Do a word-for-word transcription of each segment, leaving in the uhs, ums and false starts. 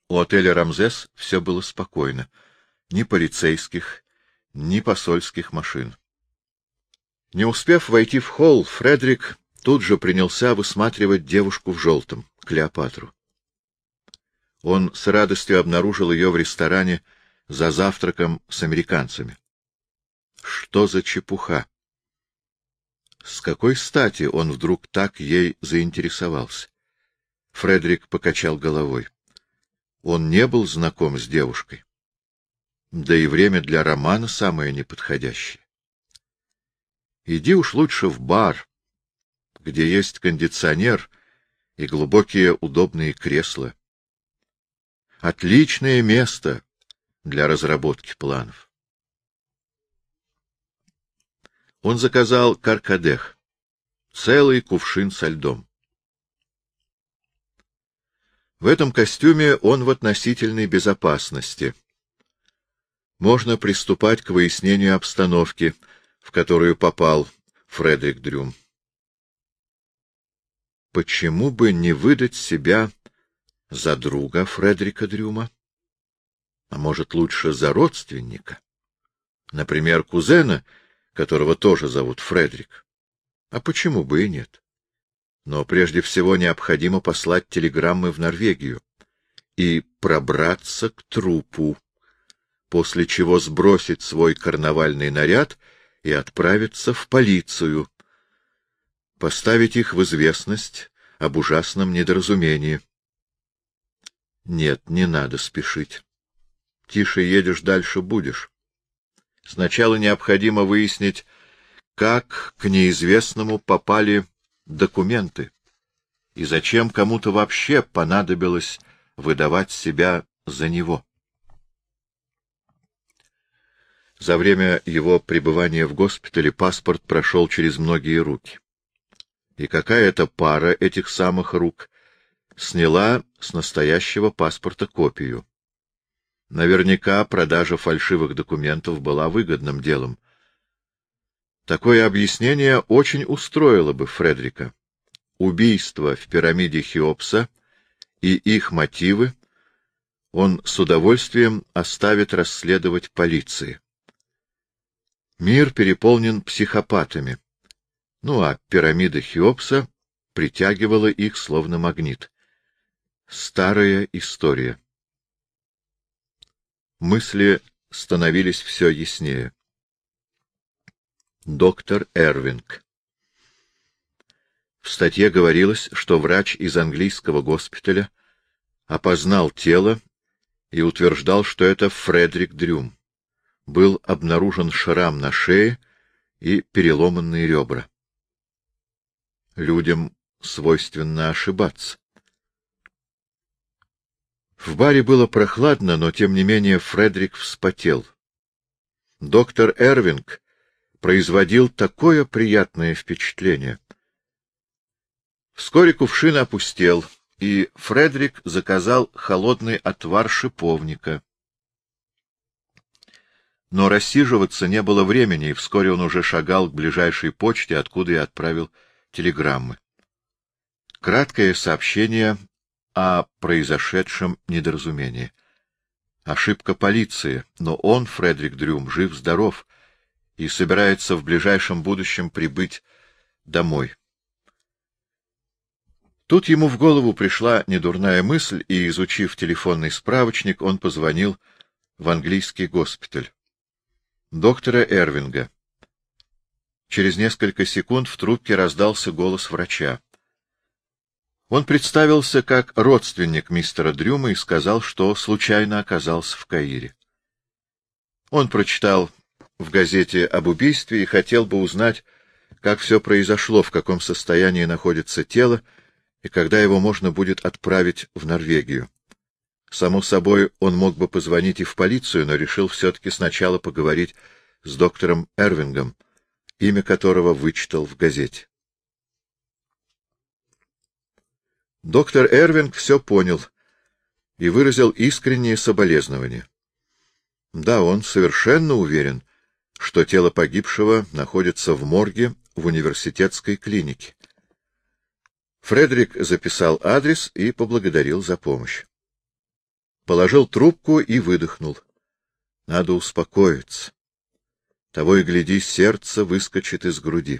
У отеля «Рамзес» все было спокойно. Ни полицейских, ни посольских машин. Не успев войти в холл, Фредерик тут же принялся высматривать девушку в желтом, Клеопатру. Он с радостью обнаружил ее в ресторане за завтраком с американцами. Что за чепуха? С какой стати он вдруг так ей заинтересовался? Фредерик покачал головой. Он не был знаком с девушкой. Да и время для романа самое неподходящее. Иди уж лучше в бар, где есть кондиционер и глубокие удобные кресла. Отличное место для разработки планов. Он заказал каркадех, целый кувшин со льдом. В этом костюме он в относительной безопасности. Можно приступать к выяснению обстановки, в которую попал Фредерик Дрюм. Почему бы не выдать себя за друга Фредерика Дрюма? А может, лучше за родственника? Например, кузена, которого тоже зовут Фредерик. А почему бы и нет? Но прежде всего необходимо послать телеграммы в Норвегию и пробраться к трупу, после чего сбросить свой карнавальный наряд и отправиться в полицию, поставить их в известность об ужасном недоразумении. Нет, не надо спешить. Тише едешь, дальше будешь. Сначала необходимо выяснить, как к неизвестному попали документы и зачем кому-то вообще понадобилось выдавать себя за него. За время его пребывания в госпитале паспорт прошел через многие руки. И какая-то пара этих самых рук сняла с настоящего паспорта копию. Наверняка продажа фальшивых документов была выгодным делом. Такое объяснение очень устроило бы Фредерика. Убийство в пирамиде Хеопса и их мотивы он с удовольствием оставит расследовать полиции. Мир переполнен психопатами. Ну а пирамида Хеопса притягивала их словно магнит. Старая история. Мысли становились все яснее. Доктор Эрвинг. В статье говорилось, что врач из английского госпиталя опознал тело и утверждал, что это Фредерик Дрюм. Был обнаружен шрам на шее и переломанные ребра. Людям свойственно ошибаться. В баре было прохладно, но тем не менее Фредерик вспотел. Доктор Эрвинг производил такое приятное впечатление. Вскоре кувшин опустел, и Фредерик заказал холодный отвар шиповника. Но рассиживаться не было времени, и вскоре он уже шагал к ближайшей почте, откуда и отправил телеграммы. Краткое сообщение о произошедшем недоразумении. Ошибка полиции, но он, Фредерик Дрюм, жив-здоров и собирается в ближайшем будущем прибыть домой. Тут ему в голову пришла недурная мысль, и, изучив телефонный справочник, он позвонил в английский госпиталь. Доктора Эрвинга. Через несколько секунд в трубке раздался голос врача. Он представился как родственник мистера Дрюма и сказал, что случайно оказался в Каире. Он прочитал в газете об убийстве и хотел бы узнать, как все произошло, в каком состоянии находится тело и когда его можно будет отправить в Норвегию. Само собой, он мог бы позвонить и в полицию, но решил все-таки сначала поговорить с доктором Эрвингом, имя которого вычитал в газете. Доктор Эрвинг все понял и выразил искреннее соболезнование. Да, он совершенно уверен, что тело погибшего находится в морге в университетской клинике. Фредерик записал адрес и поблагодарил за помощь. положил трубку и выдохнул. Надо успокоиться. Того и гляди, сердце выскочит из груди.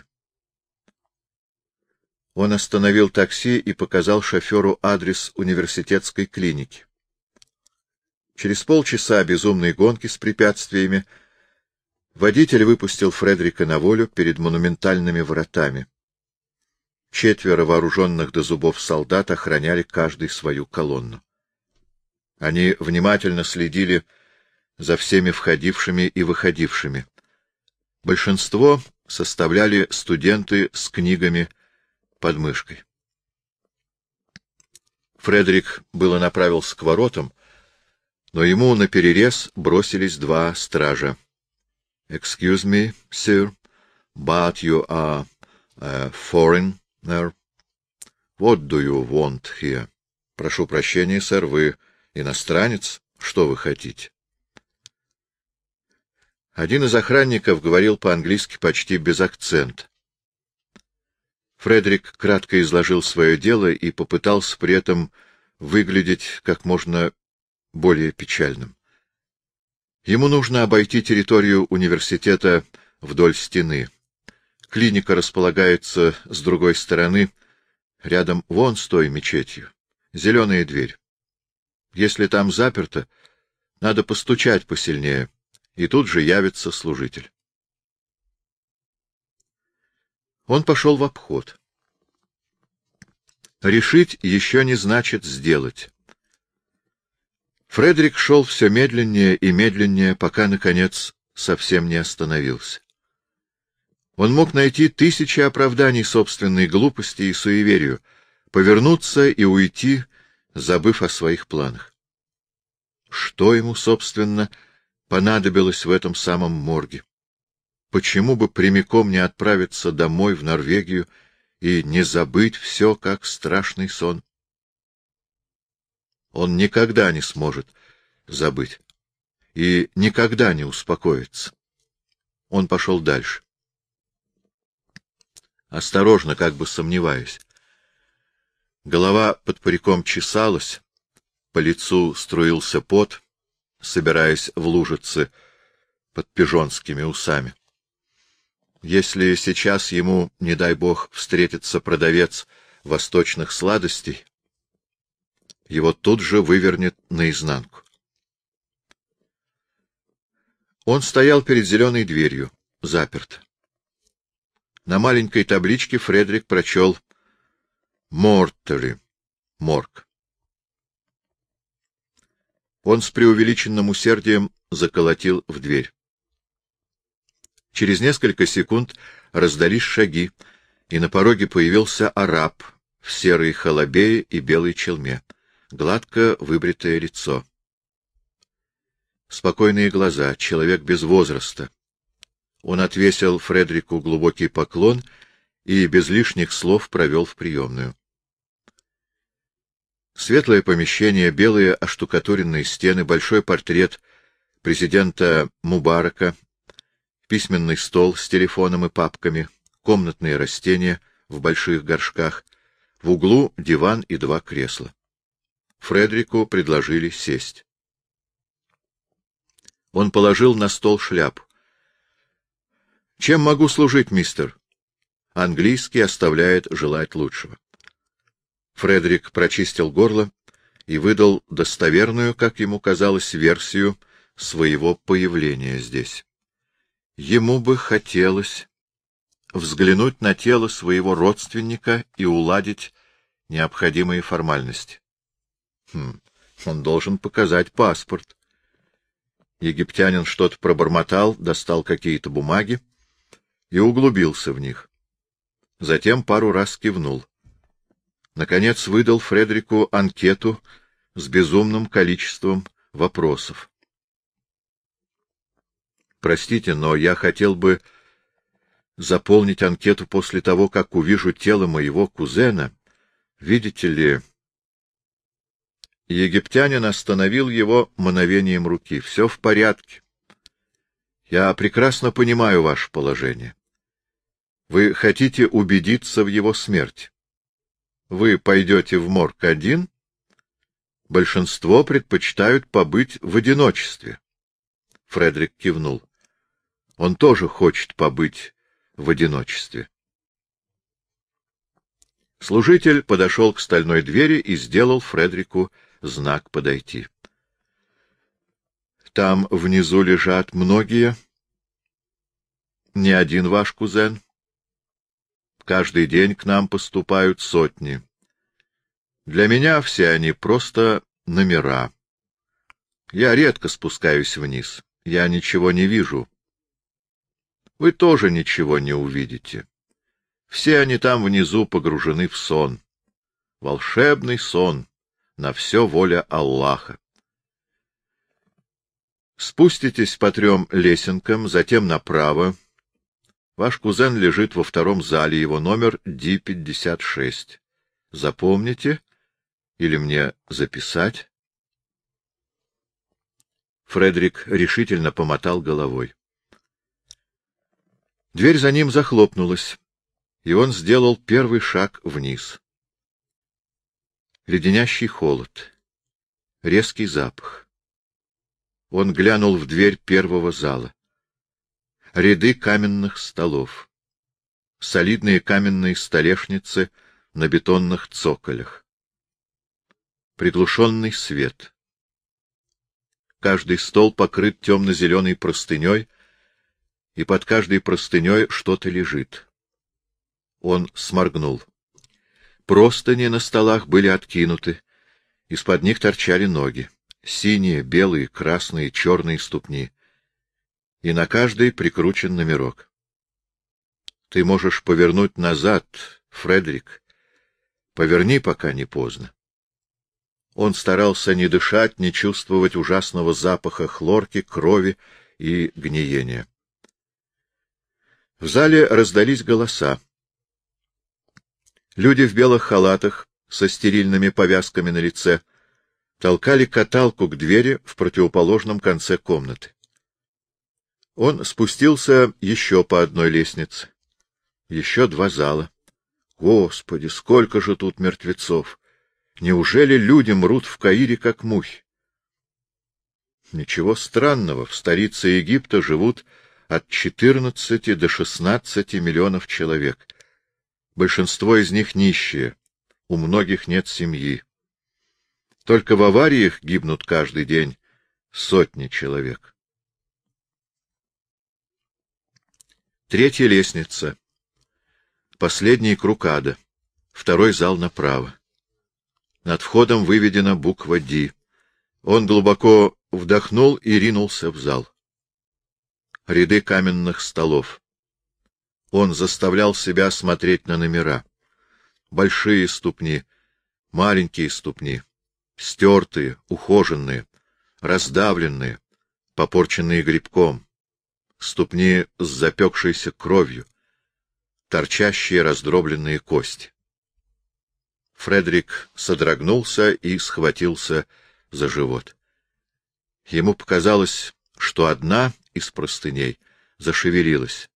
Он остановил такси и показал шоферу адрес университетской клиники. Через полчаса безумной гонки с препятствиями водитель выпустил Фредрика на волю перед монументальными вратами. Четверо вооруженных до зубов солдат охраняли каждый свою колонну. Они внимательно следили за всеми входившими и выходившими. Большинство составляли студенты с книгами под мышкой. Фредерик было направился к воротам, но ему наперерез бросились два стража. — Excuse me, sir, but you are a foreigner. What do you want here? — Прошу прощения, сэр, вы иностранец? Что вы хотите? Один из охранников говорил по-английски почти без акцента. Фредерик кратко изложил свое дело и попытался при этом выглядеть как можно более печальным. Ему нужно обойти территорию университета вдоль стены. Клиника располагается с другой стороны, рядом вон с той мечетью. Зеленая дверь. Если там заперто, надо постучать посильнее, и тут же явится служитель. Он пошел в обход. Решить еще не значит сделать. Фредерик шел все медленнее и медленнее, пока, наконец, совсем не остановился. Он мог найти тысячи оправданий собственной глупости и суеверию, повернуться и уйти, забыв о своих планах. Что ему, собственно, понадобилось в этом самом морге? Почему бы прямиком не отправиться домой в Норвегию и не забыть все, как страшный сон? Он никогда не сможет забыть и никогда не успокоится. Он пошел дальше. Осторожно, как бы сомневаясь. Голова под париком чесалась, по лицу струился пот, собираясь в лужицы под пижонскими усами. Если сейчас ему, не дай бог, встретится продавец восточных сладостей, его тут же вывернет наизнанку. Он стоял перед зеленой дверью, заперт. На маленькой табличке Фредерик прочел «Мортери», морг. Он с преувеличенным усердием заколотил в дверь. Через несколько секунд раздались шаги, и на пороге появился араб в серой халабее и белой челме, гладко выбритое лицо. Спокойные глаза, человек без возраста. Он отвесил Фредерику глубокий поклон и без лишних слов провел в приемную. Светлое помещение, белые оштукатуренные стены, большой портрет президента Мубарака, письменный стол с телефоном и папками, комнатные растения в больших горшках, в углу диван и два кресла. Фредерику предложили сесть. Он положил на стол шляпу. — Чем могу служить, мистер? Английский оставляет желать лучшего. Фредерик прочистил горло и выдал достоверную, как ему казалось, версию своего появления здесь. Ему бы хотелось взглянуть на тело своего родственника и уладить необходимые формальности. Хм, он должен показать паспорт. Египтянин что-то пробормотал, достал какие-то бумаги и углубился в них. Затем пару раз кивнул. Наконец выдал Фредерику анкету с безумным количеством вопросов. Простите, но я хотел бы заполнить анкету после того, как увижу тело моего кузена. Видите ли... Египтянин остановил его мановением руки. — Все в порядке. Я прекрасно понимаю ваше положение. Вы хотите убедиться в его смерти. Вы пойдете в морг один, Большинство предпочитают побыть в одиночестве. Фредерик кивнул. Он тоже хочет побыть в одиночестве. Служитель подошел к стальной двери и сделал Фредерику знак подойти. Там внизу лежат многие. Не один ваш кузен. Каждый день к нам поступают сотни. Для меня все они просто номера. Я редко спускаюсь вниз. Я ничего не вижу. Вы тоже ничего не увидите. Все они там внизу погружены в сон. Волшебный сон. На все воля Аллаха. Спуститесь по трем лесенкам, затем направо. Ваш кузен лежит во втором зале, его номер Ди пятьдесят шесть. Запомните или мне записать? Фредерик решительно помотал головой. Дверь за ним захлопнулась, и он сделал первый шаг вниз. Леденящий холод, резкий запах. Он глянул в дверь первого зала. Ряды каменных столов, солидные каменные столешницы на бетонных цоколях. Приглушенный свет. Каждый стол покрыт темно-зеленой простыней, и под каждой простыней что-то лежит. Он сморгнул. Простыни на столах были откинуты, из-под них торчали ноги, синие, белые, красные, черные ступни, и на каждой прикручен номерок. Ты можешь повернуть назад, Фредерик. Поверни, пока не поздно. Он старался не дышать, не чувствовать ужасного запаха хлорки, крови и гниения. В зале раздались голоса. Люди в белых халатах со стерильными повязками на лице толкали каталку к двери в противоположном конце комнаты. Он спустился еще по одной лестнице. Еще два зала. Господи, сколько же тут мертвецов! Неужели люди мрут в Каире, как мухи? Ничего странного, в столице Египта живут от четырнадцати до шестнадцати миллионов человек. Большинство из них нищие, у многих нет семьи. Только в авариях гибнут каждый день сотни человек. Третья лестница. Последний круг ада. Второй зал направо. Над входом выведена буква «Ди». Он глубоко вдохнул и ринулся в зал. Ряды каменных столов. Он заставлял себя смотреть на номера. Большие ступни, маленькие ступни, стертые, ухоженные, раздавленные, попорченные грибком, ступни с запекшейся кровью, торчащие раздробленные кости. Фредерик содрогнулся и схватился за живот. Ему показалось, что одна из простыней зашевелилась.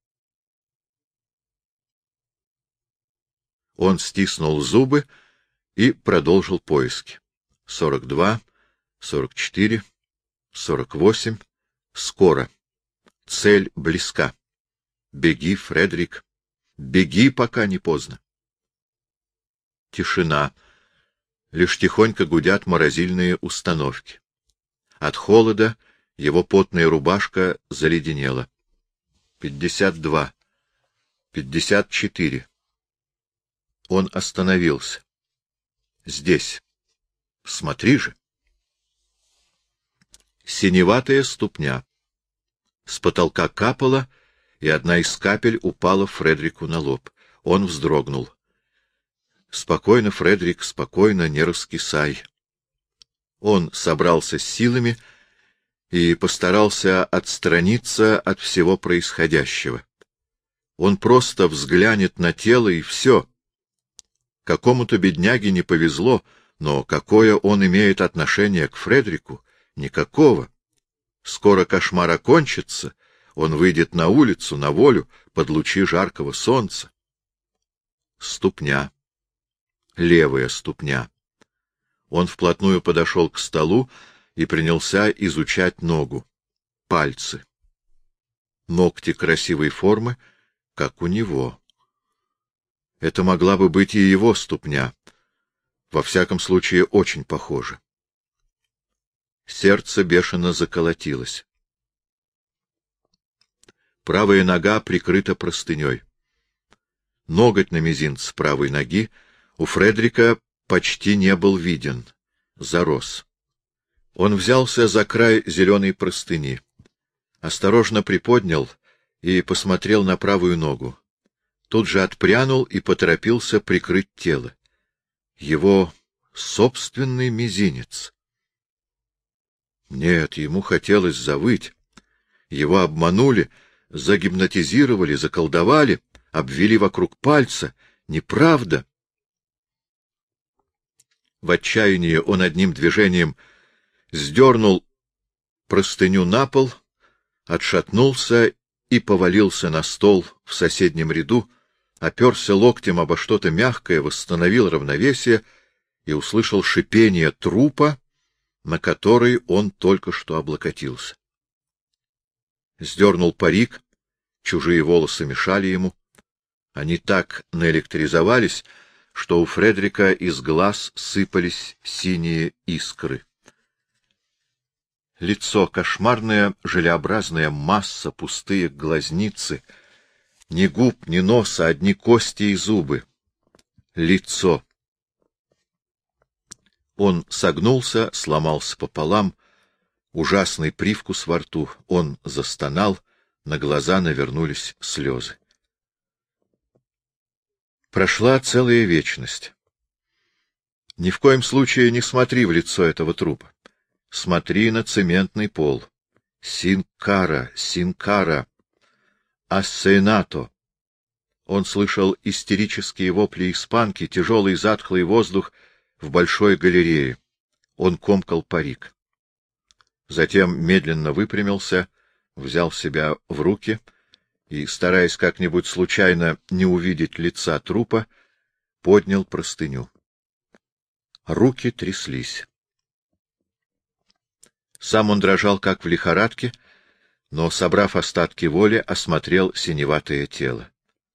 Он стиснул зубы и продолжил поиски. Сорок два, сорок четыре, сорок восемь. Скоро. Цель близка. Беги, Фредерик. Беги, пока не поздно. Тишина. Лишь тихонько гудят морозильные установки. От холода его потная рубашка заледенела. Пятьдесят два. Пятьдесят четыре. Он остановился. Здесь. Смотри же. Синеватая ступня. С потолка капала, и одна из капель упала Фредерику на лоб. Он вздрогнул. Спокойно, Фредерик, спокойно, не раскисай. Он собрался с силами и постарался отстраниться от всего происходящего. Он просто взглянет на тело, и все. Какому-то бедняге не повезло, но какое он имеет отношение к Фредерику? Никакого. Скоро кошмар окончится, он выйдет на улицу, на волю, под лучи жаркого солнца. Ступня. Левая ступня. Он вплотную подошел к столу и принялся изучать ногу. Пальцы. Ногти красивой формы, как у него. Это могла бы быть и его ступня. Во всяком случае, очень похоже. Сердце бешено заколотилось. Правая нога прикрыта простыней. Ноготь на мизинце правой ноги у Фредрика почти не был виден, зарос. Он взялся за край зеленой простыни, осторожно приподнял и посмотрел на правую ногу. Тут же отпрянул и поторопился прикрыть тело. Его собственный мизинец. Нет, ему хотелось завыть. Его обманули, загипнотизировали, заколдовали, обвели вокруг пальца. Неправда. В отчаянии он одним движением сдернул простыню на пол, отшатнулся и повалился на стол в соседнем ряду, оперся локтем обо что-то мягкое, восстановил равновесие и услышал шипение трупа, на который он только что облокотился. Сдернул парик, чужие волосы мешали ему. Они так наэлектризовались, что у Фредрика из глаз сыпались синие искры. Лицо — кошмарная желеобразная масса, пустые глазницы, ни губ, ни носа, одни кости и зубы. Лицо. Он согнулся, сломался пополам, ужасный привкус во рту. Он застонал, на глаза навернулись слезы. Прошла целая вечность. Ни в коем случае не смотри в лицо этого трупа. Смотри на цементный пол. Синкара, Синкара, Ассенато. Он слышал истерические вопли испанки, тяжелый затхлый воздух в большой галерее. Он комкал парик. Затем медленно выпрямился, взял себя в руки и, стараясь как-нибудь случайно не увидеть лица трупа, поднял простыню. Руки тряслись. Сам он дрожал, как в лихорадке, но, собрав остатки воли, осмотрел синеватое тело.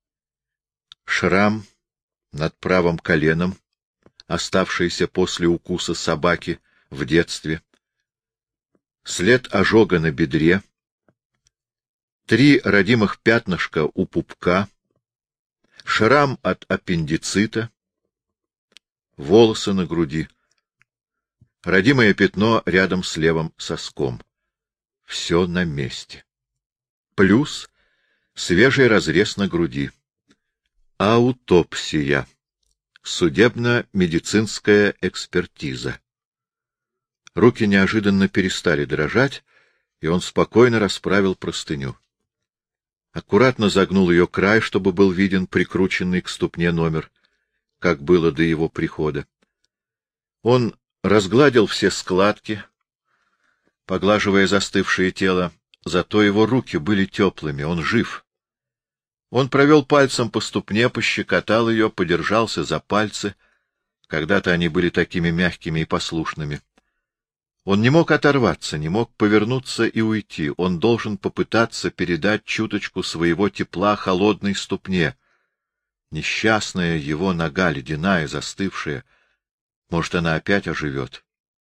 Шрам над правым коленом, оставшийся после укуса собаки в детстве, след ожога на бедре, три родимых пятнышка у пупка, шрам от аппендицита, волосы на груди, родимое пятно рядом с левым соском. Все на месте. Плюс свежий разрез на груди. Аутопсия. Судебно-медицинская экспертиза. Руки неожиданно перестали дрожать, и он спокойно расправил простыню. Аккуратно загнул ее край, чтобы был виден прикрученный к ступне номер, как было до его прихода. Он разгладил все складки, поглаживая застывшее тело, зато его руки были теплыми, он жив. Он провел пальцем по ступне, пощекотал ее, подержался за пальцы. Когда-то они были такими мягкими и послушными. Он не мог оторваться, не мог повернуться и уйти. Он должен попытаться передать чуточку своего тепла холодной ступне. Несчастная его нога, ледяная, застывшая. Может, она опять оживет.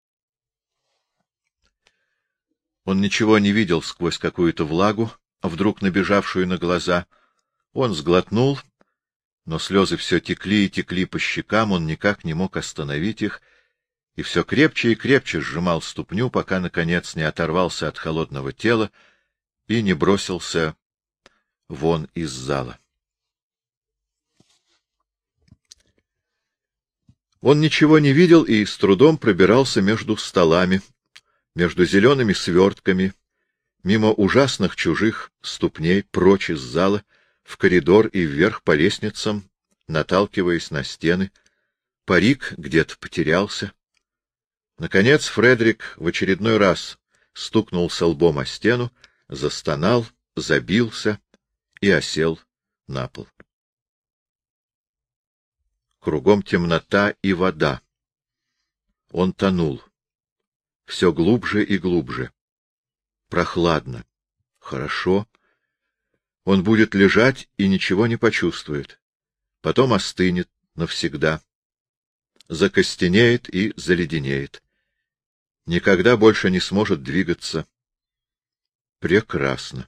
Он ничего не видел сквозь какую-то влагу, вдруг набежавшую на глаза. Он сглотнул, но слезы все текли и текли по щекам, он никак не мог остановить их, и все крепче и крепче сжимал ступню, пока, наконец, не оторвался от холодного тела и не бросился вон из зала. Он ничего не видел и с трудом пробирался между столами, между зелеными свертками, мимо ужасных чужих ступней, прочь из зала, в коридор и вверх по лестницам, наталкиваясь на стены. Парик где-то потерялся. Наконец Фредрик в очередной раз стукнулся лбом о стену, застонал, забился и осел на пол. Кругом темнота и вода. Он тонул. Все глубже и глубже. Прохладно. Хорошо. Он будет лежать и ничего не почувствует. Потом остынет навсегда. Закостенеет и заледенеет. Никогда больше не сможет двигаться. Прекрасно.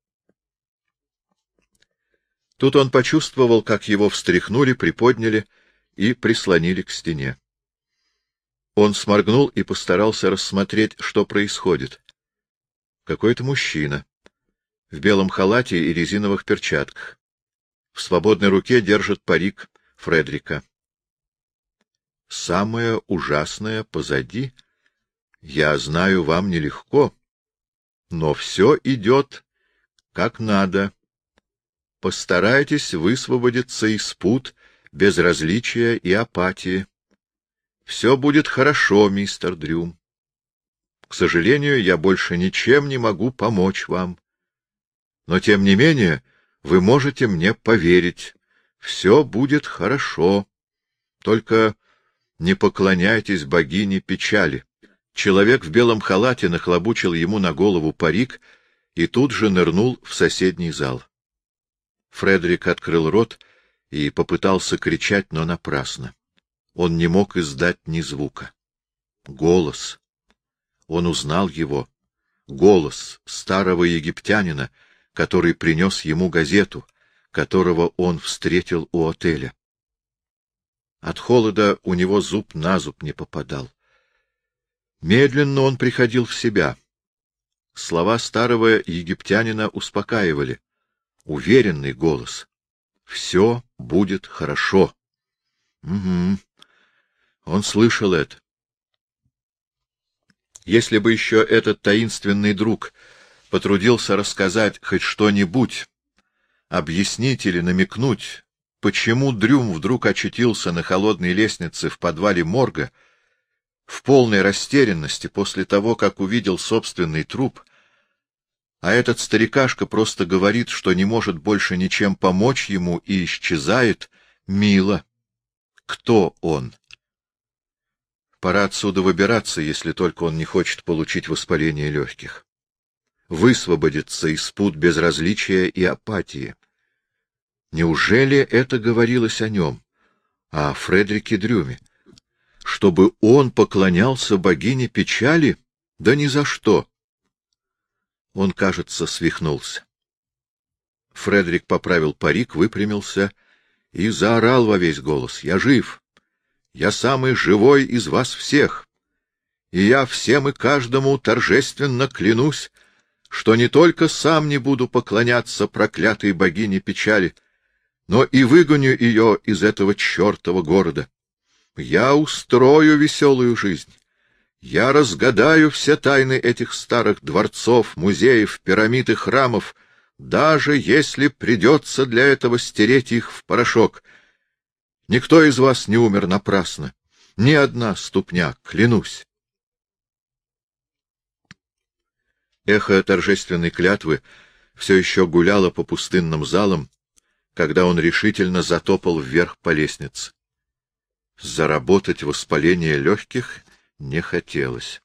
Тут он почувствовал, как его встряхнули, приподняли и прислонили к стене. Он сморгнул и постарался рассмотреть, что происходит. Какой-то мужчина в белом халате и резиновых перчатках. В свободной руке держит парик Фредрика. Самое ужасное позади. Я знаю, вам нелегко, но все идет как надо. Постарайтесь высвободиться из пут безразличия и апатии. Все будет хорошо, мистер Дрюм. К сожалению, я больше ничем не могу помочь вам. Но, тем не менее, вы можете мне поверить. Все будет хорошо. Только не поклоняйтесь богине печали. Человек в белом халате нахлобучил ему на голову парик и тут же нырнул в соседний зал. Фредерик открыл рот и попытался кричать, но напрасно. Он не мог издать ни звука. Голос. Он узнал его. Голос старого египтянина, который принес ему газету, которого он встретил у отеля. От холода у него зуб на зуб не попадал. Медленно он приходил в себя. Слова старого египтянина успокаивали. Уверенный голос. Все будет хорошо. Угу. Он слышал это. Если бы еще этот таинственный друг потрудился рассказать хоть что-нибудь, объяснить или намекнуть, почему Дрюм вдруг очутился на холодной лестнице в подвале морга, в полной растерянности после того, как увидел собственный труп, а этот старикашка просто говорит, что не может больше ничем помочь ему и исчезает, мило. Кто он? Пора отсюда выбираться, если только он не хочет получить воспаление легких. Высвободиться из пут безразличия и апатии. Неужели это говорилось о нем, о Фредерике Дрюме? Чтобы он поклонялся богине печали? Да ни за что. Он, кажется, свихнулся. Фредерик поправил парик, выпрямился и заорал во весь голос: «Я жив! Я самый живой из вас всех! И я всем и каждому торжественно клянусь, что не только сам не буду поклоняться проклятой богине печали, но и выгоню ее из этого чертова города. Я устрою веселую жизнь. Я разгадаю все тайны этих старых дворцов, музеев, пирамид и храмов, даже если придется для этого стереть их в порошок. Никто из вас не умер напрасно. Ни одна ступня, клянусь». Эхо торжественной клятвы все еще гуляло по пустынным залам, когда он решительно затопал вверх по лестнице. Заработать воспаление легких не хотелось.